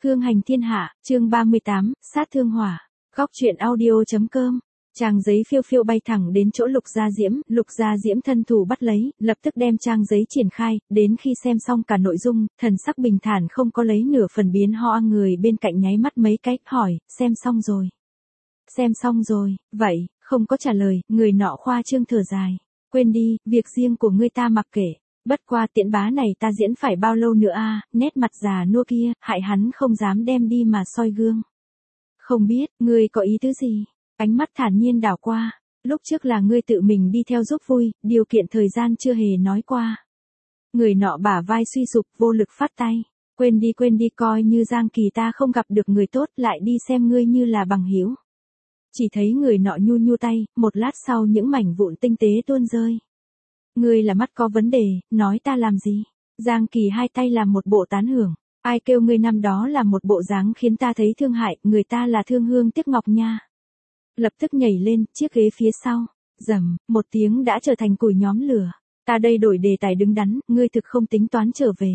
Hương hành thiên hạ, chương 38, sát thương hỏa. Góc truyện audio.com. Trang giấy phiêu phiêu bay thẳng đến chỗ Lục Gia Diễm thân thủ bắt lấy, lập tức đem trang giấy triển khai, đến khi xem xong cả nội dung, thần sắc bình thản không có lấy nửa phần biến ho, người bên cạnh nháy mắt mấy cái, hỏi, xem xong rồi. Xem xong rồi, vậy, không có trả lời, người nọ khoa trương thở dài. Quên đi, việc riêng của ngươi ta mặc kệ. Bất qua Tiễn bá này ta diễn phải bao lâu nữa a? Nét mặt già nua kia, hại hắn không dám đem đi mà soi gương. Không biết, ngươi có ý tứ gì? Ánh mắt thản nhiên đảo qua. Lúc trước là ngươi tự mình đi theo giúp vui, điều kiện thời gian chưa hề nói qua. Người nọ bả vai suy sụp, vô lực phát tay. Quên đi, coi như Giang Kỳ ta không gặp được người tốt, lại đi xem ngươi như là bằng hữu. Chỉ thấy người nọ nhu tay, một lát sau những mảnh vụn tinh tế tuôn rơi. Ngươi là mắt có vấn đề, nói ta làm gì? Giang Kỳ hai tay làm một bộ tán hưởng. Ai kêu ngươi năm đó là một bộ dáng khiến ta thấy thương hại, người ta là thương hương tiếc ngọc nha. Lập tức nhảy lên, chiếc ghế phía sau. Rầm, một tiếng đã trở thành củi nhóm lửa. Ta đây đổi đề tài đứng đắn, ngươi thực không tính toán trở về.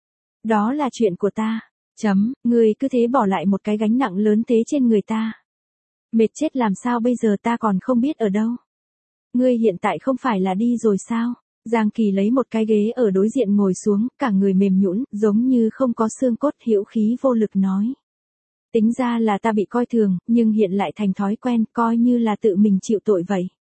Đó là chuyện của ta. Ngươi cứ thế bỏ lại một cái gánh nặng lớn thế trên người ta. Mệt chết làm sao bây giờ ta còn không biết ở đâu. Ngươi hiện tại không phải là đi rồi sao? Giang Kỳ lấy một cái ghế ở đối diện ngồi xuống, cả người mềm nhũn, giống như không có xương cốt, hữu khí vô lực nói. Tính ra là ta bị coi thường, nhưng hiện lại thành thói quen, coi như là tự mình chịu tội vậy.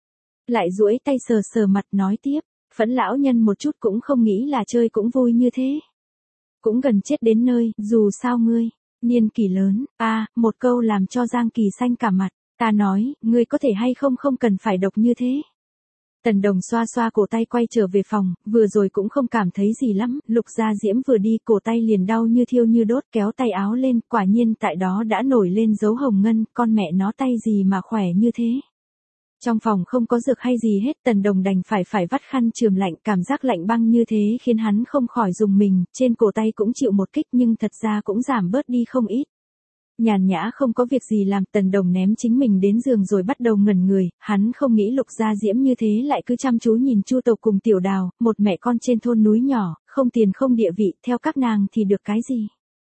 Lại duỗi tay sờ mặt nói tiếp, Phẫn lão nhân một chút cũng không nghĩ là chơi cũng vui như thế. Cũng gần chết đến nơi, dù sao ngươi, niên kỷ lớn, một câu làm cho Giang Kỳ xanh cả mặt. Ta nói, ngươi có thể hay không cần phải độc như thế. Tần Đồng xoa xoa cổ tay quay trở về phòng, vừa rồi cũng không cảm thấy gì lắm, Lục Gia Diễm vừa đi cổ tay liền đau như thiêu như đốt, kéo tay áo lên, quả nhiên tại đó đã nổi lên dấu hồng ngân, con mẹ nó tay gì mà khỏe như thế. Trong phòng không có dược hay gì hết, Tần Đồng đành phải vắt khăn chườm lạnh, cảm giác lạnh băng như thế khiến hắn không khỏi rùng mình, trên cổ tay cũng chịu một kích nhưng thật ra cũng giảm bớt đi không ít. Nhàn nhã không có việc gì làm, Tần Đồng ném chính mình đến giường rồi bắt đầu ngẩn người, hắn không nghĩ Lục Gia Diễm như thế lại cứ chăm chú nhìn Chu Tộc cùng Tiểu Đào, một mẹ con trên thôn núi nhỏ, không tiền không địa vị, theo các nàng thì được cái gì.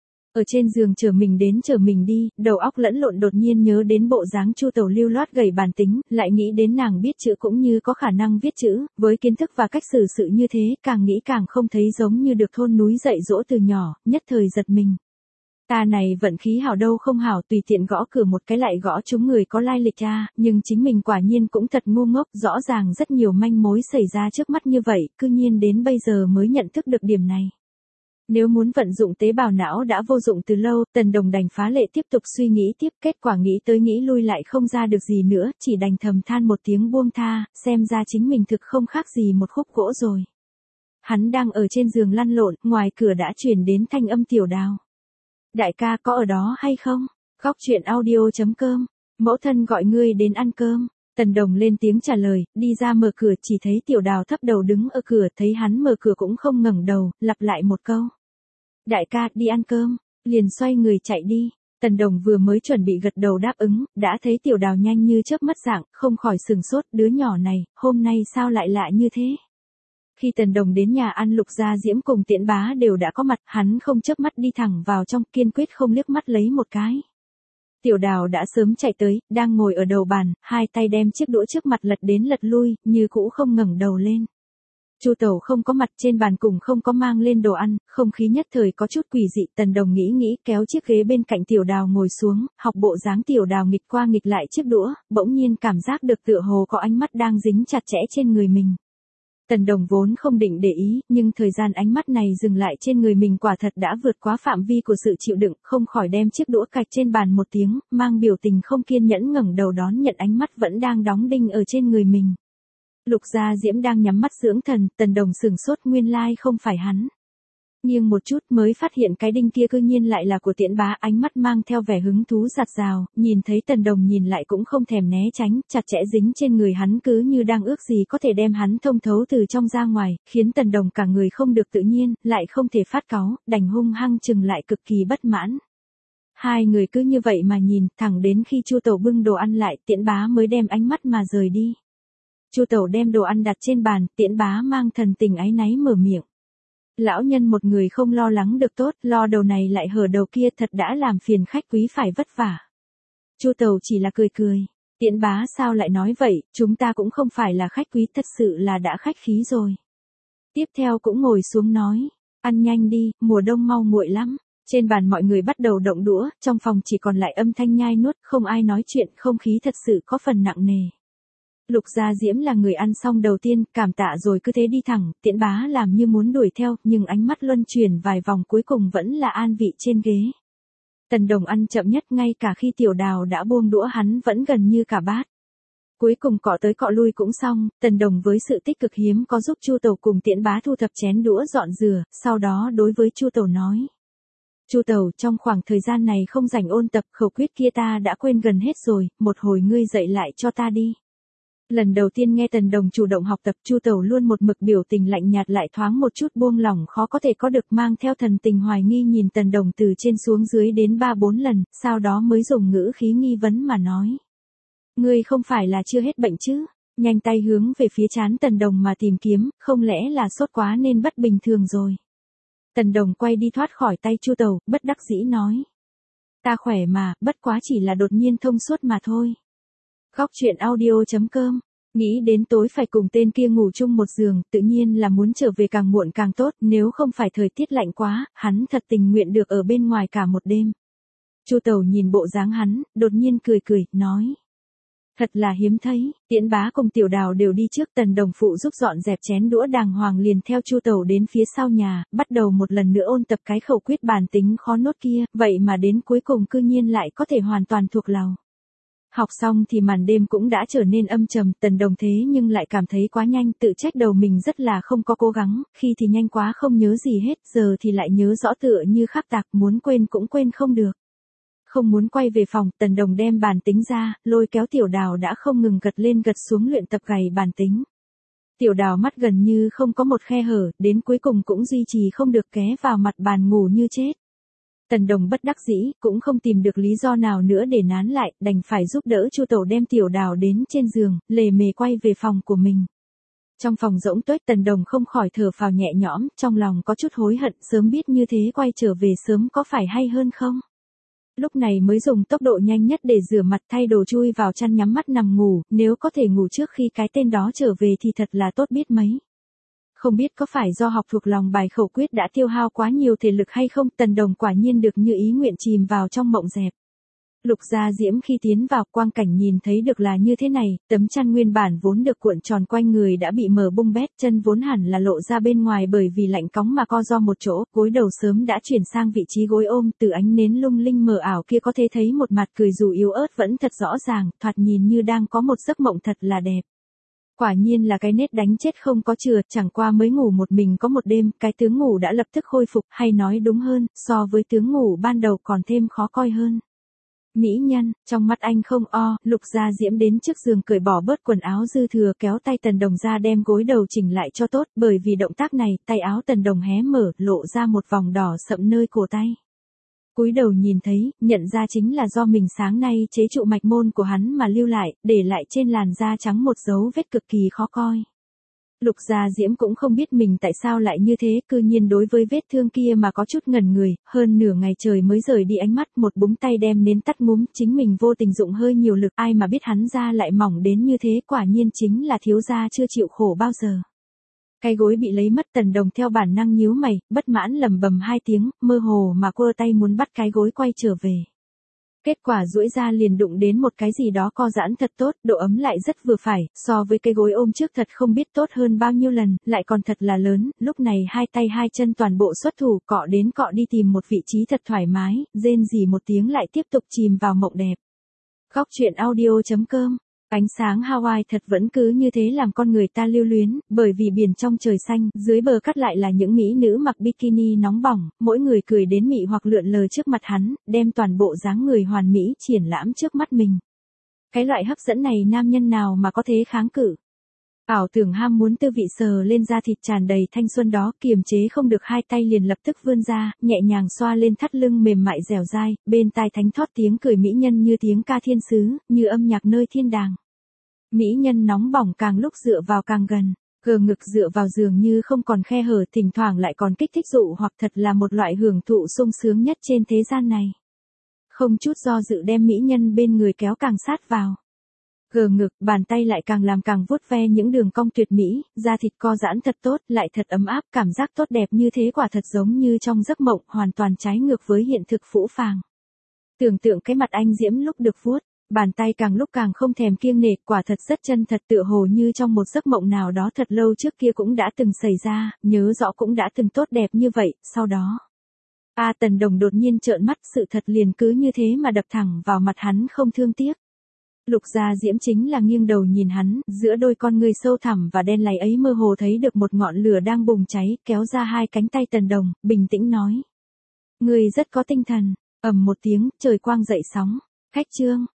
Ở trên giường chờ mình đến chờ mình đi, đầu óc lẫn lộn, đột nhiên nhớ đến bộ dáng Chu Tẩu lưu loát gầy bản tính, lại nghĩ đến nàng biết chữ cũng như có khả năng viết chữ, với kiến thức và cách xử sự như thế, càng nghĩ càng không thấy giống như được thôn núi dạy dỗ từ nhỏ, nhất thời giật mình. Ta này vận khí hảo đâu không hảo, tùy tiện gõ cửa một cái lại gõ trúng người có lai lịch nhưng chính mình quả nhiên cũng thật ngu ngốc, rõ ràng rất nhiều manh mối xảy ra trước mắt như vậy, cư nhiên đến bây giờ mới nhận thức được điểm này. Nếu muốn vận dụng tế bào não đã vô dụng từ lâu, Tần Đồng đành phá lệ tiếp tục suy nghĩ tiếp, kết quả nghĩ tới nghĩ lui lại không ra được gì nữa, chỉ đành thầm than một tiếng buông tha, xem ra chính mình thực không khác gì một khúc gỗ rồi. Hắn đang ở trên giường lăn lộn, ngoài cửa đã truyền đến thanh âm Tiểu Đào. Đại ca có ở đó hay không? Góc truyện audio.com. Mẫu thân gọi ngươi đến ăn cơm. Tần Đồng lên tiếng trả lời, đi ra mở cửa, chỉ thấy Tiểu Đào thấp đầu đứng ở cửa, thấy hắn mở cửa cũng không ngẩng đầu, lặp lại một câu. Đại ca, đi ăn cơm, liền xoay người chạy đi. Tần Đồng vừa mới chuẩn bị gật đầu đáp ứng, đã thấy Tiểu Đào nhanh như chớp mất dạng, không khỏi sừng sốt, đứa nhỏ này, hôm nay sao lại lạ như thế? Khi Tần Đồng đến nhà ăn, Lục Gia Diễm cùng Tiễn bá đều đã có mặt, hắn không chớp mắt đi thẳng vào trong, kiên quyết không liếc mắt lấy một cái. Tiểu Đào đã sớm chạy tới, đang ngồi ở đầu bàn, hai tay đem chiếc đũa trước mặt lật đến lật lui, như cũ không ngẩng đầu lên. Chu Tẩu không có mặt, trên bàn cùng không có mang lên đồ ăn, không khí nhất thời có chút quỷ dị. Tần Đồng nghĩ kéo chiếc ghế bên cạnh Tiểu Đào ngồi xuống, học bộ dáng Tiểu Đào nghịch qua nghịch lại chiếc đũa, bỗng nhiên cảm giác được tựa hồ có ánh mắt đang dính chặt chẽ trên người mình. Tần Đồng vốn không định để ý, nhưng thời gian ánh mắt này dừng lại trên người mình quả thật đã vượt quá phạm vi của sự chịu đựng, không khỏi đem chiếc đũa cạch trên bàn một tiếng, mang biểu tình không kiên nhẫn ngẩng đầu đón nhận ánh mắt vẫn đang đóng đinh ở trên người mình. Lục Gia Diễm đang nhắm mắt dưỡng thần, Tần Đồng sửng sốt, nguyên lai không phải hắn. Nghiêng một chút mới phát hiện cái đinh kia cư nhiên lại là của Tiễn bá, ánh mắt mang theo vẻ hứng thú giạt rào, nhìn thấy Tần Đồng nhìn lại cũng không thèm né tránh, chặt chẽ dính trên người hắn cứ như đang ước gì có thể đem hắn thông thấu từ trong ra ngoài, khiến Tần Đồng cả người không được tự nhiên, lại không thể phát cáu, đành hung hăng chừng lại cực kỳ bất mãn. Hai người cứ như vậy mà nhìn, thẳng đến khi Chu Tẩu bưng đồ ăn lại, Tiễn bá mới đem ánh mắt mà rời đi. Chu Tẩu đem đồ ăn đặt trên bàn, Tiễn bá mang thần tình áy náy mở miệng. Lão nhân một người không lo lắng được tốt, lo đầu này lại hở đầu kia, thật đã làm phiền khách quý phải vất vả. Chu Tẩu chỉ là cười cười. Tiễn bá sao lại nói vậy, chúng ta cũng không phải là khách quý, thật sự là đã khách khí rồi. Tiếp theo cũng ngồi xuống nói, ăn nhanh đi, mùa đông mau nguội lắm. Trên bàn mọi người bắt đầu động đũa, trong phòng chỉ còn lại âm thanh nhai nuốt, không ai nói chuyện, không khí thật sự có phần nặng nề. Lục Gia Diễm là người ăn xong đầu tiên, cảm tạ rồi cứ thế đi thẳng, Tiễn bá làm như muốn đuổi theo, nhưng ánh mắt luân chuyển vài vòng cuối cùng vẫn là an vị trên ghế. Tần Đồng ăn chậm nhất, ngay cả khi Tiểu Đào đã buông đũa hắn vẫn gần như cả bát. Cuối cùng cọ tới cọ lui cũng xong, Tần Đồng với sự tích cực hiếm có giúp Chu Tẩu cùng Tiễn bá thu thập chén đũa dọn rửa, sau đó đối với Chu Tẩu nói. Chu Tẩu, trong khoảng thời gian này không rảnh ôn tập, khẩu quyết kia ta đã quên gần hết rồi, một hồi ngươi dạy lại cho ta đi. Lần đầu tiên nghe Tần Đồng chủ động học tập, Chu Tẩu luôn một mực biểu tình lạnh nhạt lại thoáng một chút buông lỏng, khó có thể có được, mang theo thần tình hoài nghi nhìn Tần Đồng từ trên xuống dưới đến 3-4 lần, sau đó mới dùng ngữ khí nghi vấn mà nói. Ngươi không phải là chưa hết bệnh chứ? Nhanh tay hướng về phía trán Tần Đồng mà tìm kiếm, không lẽ là sốt quá nên bất bình thường rồi. Tần Đồng quay đi thoát khỏi tay Chu Tẩu, bất đắc dĩ nói. Ta khỏe mà, bất quá chỉ là đột nhiên thông suốt mà thôi. Góc truyện audio.com. Nghĩ đến tối phải cùng tên kia ngủ chung một giường, tự nhiên là muốn trở về càng muộn càng tốt, nếu không phải thời tiết lạnh quá, hắn thật tình nguyện được ở bên ngoài cả một đêm. Chu Tẩu nhìn bộ dáng hắn, đột nhiên cười cười, nói. Thật là hiếm thấy, Tiễn bá cùng Tiểu Đào đều đi trước, Tần Đồng phụ giúp dọn dẹp chén đũa đàng hoàng liền theo Chu Tẩu đến phía sau nhà, bắt đầu một lần nữa ôn tập cái khẩu quyết bản tính khó nốt kia, vậy mà đến cuối cùng cư nhiên lại có thể hoàn toàn thuộc lòng. Học xong thì màn đêm cũng đã trở nên âm trầm, Tần Đồng thế nhưng lại cảm thấy quá nhanh, tự trách đầu mình rất là không có cố gắng, khi thì nhanh quá không nhớ gì hết, giờ thì lại nhớ rõ tựa như khắc tạc, muốn quên cũng quên không được. Không muốn quay về phòng, Tần Đồng đem bàn tính ra, lôi kéo Tiểu Đào đã không ngừng gật lên gật xuống luyện tập gảy bàn tính. Tiểu Đào mắt gần như không có một khe hở, đến cuối cùng cũng duy trì không được ghé vào mặt bàn ngủ như chết. Tần Đồng bất đắc dĩ, cũng không tìm được lý do nào nữa để nán lại, đành phải giúp đỡ Chu Tẩu đem Tiểu Đào đến trên giường, lề mề quay về phòng của mình. Trong phòng rỗng tuếch, Tần Đồng không khỏi thở phào nhẹ nhõm, trong lòng có chút hối hận, sớm biết như thế quay trở về sớm có phải hay hơn không? Lúc này mới dùng tốc độ nhanh nhất để rửa mặt thay đồ chui vào chăn nhắm mắt nằm ngủ, nếu có thể ngủ trước khi cái tên đó trở về thì thật là tốt biết mấy. Không biết có phải do học thuộc lòng bài khẩu quyết đã tiêu hao quá nhiều thể lực hay không, Tần Đồng quả nhiên được như ý nguyện chìm vào trong mộng dẹp. Lục Gia Diễm khi tiến vào quang cảnh nhìn thấy được là như thế này, tấm chăn nguyên bản vốn được cuộn tròn quanh người đã bị mở bung bét, chân vốn hẳn là lộ ra bên ngoài bởi vì lạnh cóng mà co do một chỗ, gối đầu sớm đã chuyển sang vị trí gối ôm, từ ánh nến lung linh mờ ảo kia có thể thấy một mặt cười dù yếu ớt vẫn thật rõ ràng, thoạt nhìn như đang có một giấc mộng thật là đẹp. Quả nhiên là cái nết đánh chết không có chừa, chẳng qua mới ngủ một mình có một đêm, cái tướng ngủ đã lập tức khôi phục, hay nói đúng hơn, so với tướng ngủ ban đầu còn thêm khó coi hơn. Mỹ nhân, trong mắt anh không o, Lục Gia Diễm đến trước giường cởi bỏ bớt quần áo dư thừa kéo tay Tần Đồng ra đem gối đầu chỉnh lại cho tốt, bởi vì động tác này, tay áo Tần Đồng hé mở, lộ ra một vòng đỏ sậm nơi cổ tay. Cúi đầu nhìn thấy, nhận ra chính là do mình sáng nay chế trụ mạch môn của hắn mà lưu lại, để lại trên làn da trắng một dấu vết cực kỳ khó coi. Lục Gia Diễm cũng không biết mình tại sao lại như thế, cư nhiên đối với vết thương kia mà có chút ngẩn người, hơn nửa ngày trời mới rời đi ánh mắt, một búng tay đem nến tắt ngúm, chính mình vô tình dụng hơi nhiều lực, ai mà biết hắn da lại mỏng đến như thế, quả nhiên chính là thiếu gia chưa chịu khổ bao giờ. Cái gối bị lấy mất, Tần Đồng theo bản năng nhíu mày, bất mãn lầm bầm hai tiếng, mơ hồ mà quơ tay muốn bắt cái gối quay trở về. Kết quả duỗi ra liền đụng đến một cái gì đó co giãn thật tốt, độ ấm lại rất vừa phải, so với cái gối ôm trước thật không biết tốt hơn bao nhiêu lần, lại còn thật là lớn, lúc này hai tay hai chân toàn bộ xuất thủ, cọ đến cọ đi tìm một vị trí thật thoải mái, rên rỉ một tiếng lại tiếp tục chìm vào mộng đẹp. Góc truyện audio.com. Ánh sáng Hawaii thật vẫn cứ như thế làm con người ta lưu luyến, bởi vì biển trong trời xanh, dưới bờ cát lại là những mỹ nữ mặc bikini nóng bỏng, mỗi người cười đến mị hoặc lượn lờ trước mặt hắn, đem toàn bộ dáng người hoàn mỹ triển lãm trước mắt mình. Cái loại hấp dẫn này nam nhân nào mà có thế kháng cự. Ảo tưởng ham muốn tư vị sờ lên da thịt tràn đầy thanh xuân đó, kiềm chế không được hai tay liền lập tức vươn ra, nhẹ nhàng xoa lên thắt lưng mềm mại dẻo dai, bên tai thánh thót tiếng cười mỹ nhân như tiếng ca thiên sứ, như âm nhạc nơi thiên đàng. Mỹ nhân nóng bỏng càng lúc dựa vào càng gần. Gờ ngực dựa vào giường như không còn khe hở, thỉnh thoảng lại còn kích thích dụ hoặc, thật là một loại hưởng thụ sung sướng nhất trên thế gian này. Không chút do dự đem mỹ nhân bên người kéo càng sát vào. Gờ ngực, bàn tay lại càng làm càng vuốt ve những đường cong tuyệt mỹ, da thịt co giãn thật tốt, lại thật ấm áp, cảm giác tốt đẹp như thế quả thật giống như trong giấc mộng, hoàn toàn trái ngược với hiện thực phũ phàng. Tưởng tượng cái mặt anh Diễm lúc được vuốt, bàn tay càng lúc càng không thèm kiêng nể, quả thật rất chân thật, tựa hồ như trong một giấc mộng nào đó thật lâu trước kia cũng đã từng xảy ra, nhớ rõ cũng đã từng tốt đẹp như vậy, sau đó. Tần Đồng đột nhiên trợn mắt, sự thật liền cứ như thế mà đập thẳng vào mặt hắn không thương tiếc. Lục Gia Diễm chính là nghiêng đầu nhìn hắn, giữa đôi con người sâu thẳm và đen láy ấy mơ hồ thấy được một ngọn lửa đang bùng cháy, kéo ra hai cánh tay Tần Đồng, bình tĩnh nói. Người rất có tinh thần, ầm một tiếng, trời quang dậy sóng. Khách trương,